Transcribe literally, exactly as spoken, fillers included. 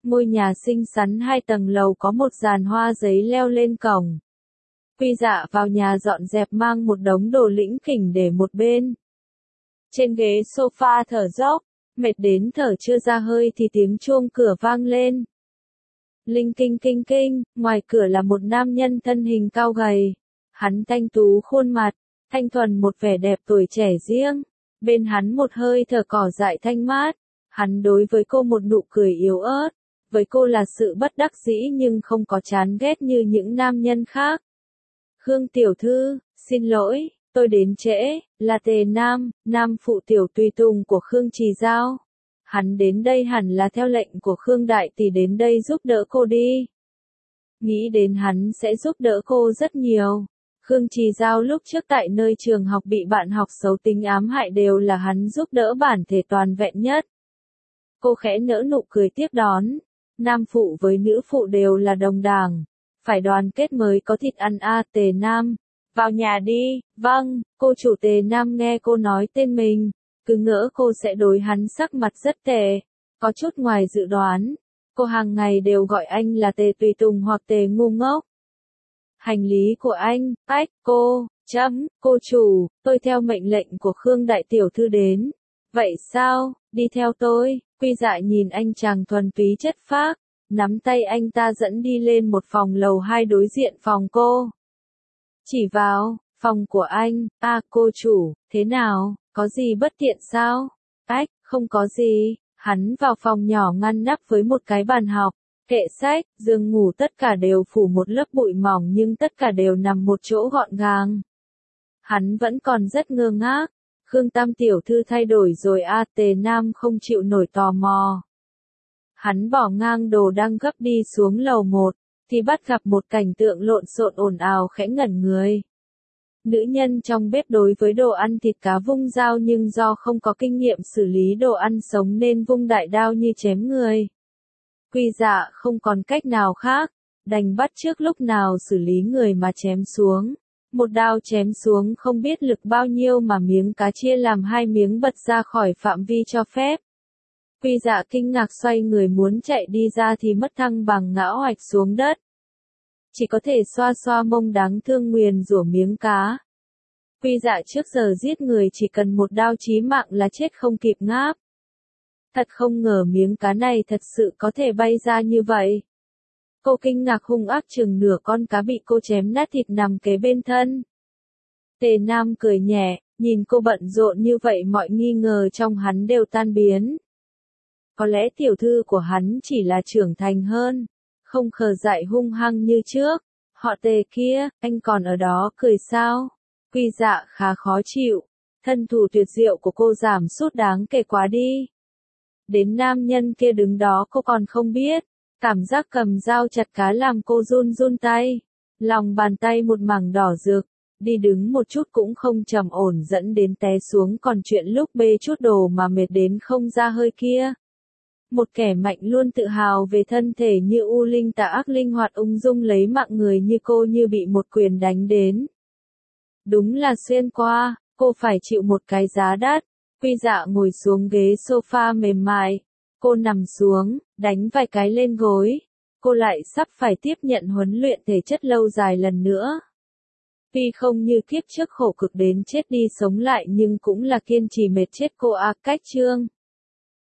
Ngôi nhà xinh xắn hai tầng lầu có một dàn hoa giấy leo lên cổng. Quy Dạ vào nhà dọn dẹp mang một đống đồ lỉnh kỉnh để một bên. Trên ghế sofa thở dốc, mệt đến thở chưa ra hơi thì tiếng chuông cửa vang lên. Linh kinh kinh kinh, ngoài cửa là một nam nhân thân hình cao gầy. Hắn thanh tú khuôn mặt, thanh thuần một vẻ đẹp tuổi trẻ riêng. Bên hắn một hơi thở cỏ dại thanh mát. Hắn đối với cô một nụ cười yếu ớt. Với cô là sự bất đắc dĩ nhưng không có chán ghét như những nam nhân khác. Khương tiểu thư, xin lỗi, tôi đến trễ, là Tề Nam, nam phụ tiểu tùy tùng của Khương Trì Giao. Hắn đến đây hẳn là theo lệnh của Khương Đại Tỷ đến đây giúp đỡ cô đi. Nghĩ đến hắn sẽ giúp đỡ cô rất nhiều. Khương Trì Giao lúc trước tại nơi trường học bị bạn học xấu tính ám hại đều là hắn giúp đỡ bản thể toàn vẹn nhất. Cô khẽ nở nụ cười tiếp đón. Nam phụ với nữ phụ đều là đồng đảng. Phải đoàn kết mới có thịt ăn a. Tề Nam. Vào nhà đi. Vâng, cô chủ. Tề Nam nghe cô nói tên mình. Cứ ngỡ cô sẽ đối hắn sắc mặt rất tệ. Có chút ngoài dự đoán. Cô hàng ngày đều gọi anh là Tề Tùy Tùng hoặc Tề Ngu Ngốc. Hành lý của anh, ách, cô, chấm, cô chủ, tôi theo mệnh lệnh của Khương Đại Tiểu Thư đến. Vậy sao, đi theo tôi. Quy Dạ nhìn anh chàng thuần túy chất phác, nắm tay anh ta dẫn đi lên một phòng lầu hai đối diện phòng cô. Chỉ vào, phòng của anh, à cô chủ, thế nào, có gì bất tiện sao? Ách, không có gì, hắn vào phòng nhỏ ngăn nắp với một cái bàn học, kệ sách, giường ngủ tất cả đều phủ một lớp bụi mỏng nhưng tất cả đều nằm một chỗ gọn gàng. Hắn vẫn còn rất ngơ ngác. Khương Tam tiểu thư thay đổi rồi a. Tề Nam không chịu nổi tò mò. Hắn bỏ ngang đồ đang gấp đi xuống lầu một, thì bắt gặp một cảnh tượng lộn xộn ồn ào khẽ ngẩn người. Nữ nhân trong bếp đối với đồ ăn thịt cá vung dao nhưng do không có kinh nghiệm xử lý đồ ăn sống nên vung đại đao như chém người. Quy Dạ không còn cách nào khác, đành bắt chước lúc nào xử lý người mà chém xuống. Một đao chém xuống không biết lực bao nhiêu mà miếng cá chia làm hai miếng bật ra khỏi phạm vi cho phép. Quy Dạ kinh ngạc xoay người muốn chạy đi ra thì mất thăng bằng ngã oạch xuống đất. Chỉ có thể xoa xoa mông đáng thương nguyền rủa miếng cá. Quy Dạ trước giờ giết người chỉ cần một đao chí mạng là chết không kịp ngáp. Thật không ngờ miếng cá này thật sự có thể bay ra như vậy. Cô kinh ngạc hung ác chừng nửa con cá bị cô chém nát thịt nằm kế bên thân. Tề Nam cười nhẹ, nhìn cô bận rộn như vậy mọi nghi ngờ trong hắn đều tan biến. Có lẽ tiểu thư của hắn chỉ là trưởng thành hơn, không khờ dại hung hăng như trước. Họ Tề kia, anh còn ở đó cười sao? Quy Dạ khá khó chịu, thân thủ tuyệt diệu của cô giảm sút đáng kể quá đi. Đến nam nhân kia đứng đó cô còn không biết. Cảm giác cầm dao chặt cá làm cô run run tay. Lòng bàn tay một mảng đỏ rực. Đi đứng một chút cũng không trầm ổn dẫn đến té xuống còn chuyện lúc bê chút đồ mà mệt đến không ra hơi kia. Một kẻ mạnh luôn tự hào về thân thể như U Linh tà ác linh hoạt ung dung lấy mạng người như cô như bị một quyền đánh đến. Đúng là xuyên qua, cô phải chịu một cái giá đắt. Quy Dạ ngồi xuống ghế sofa mềm mại. Cô nằm xuống, đánh vài cái lên gối. Cô lại sắp phải tiếp nhận huấn luyện thể chất lâu dài lần nữa. Tuy không như kiếp trước khổ cực đến chết đi sống lại nhưng cũng là kiên trì mệt chết cô a. Cách chương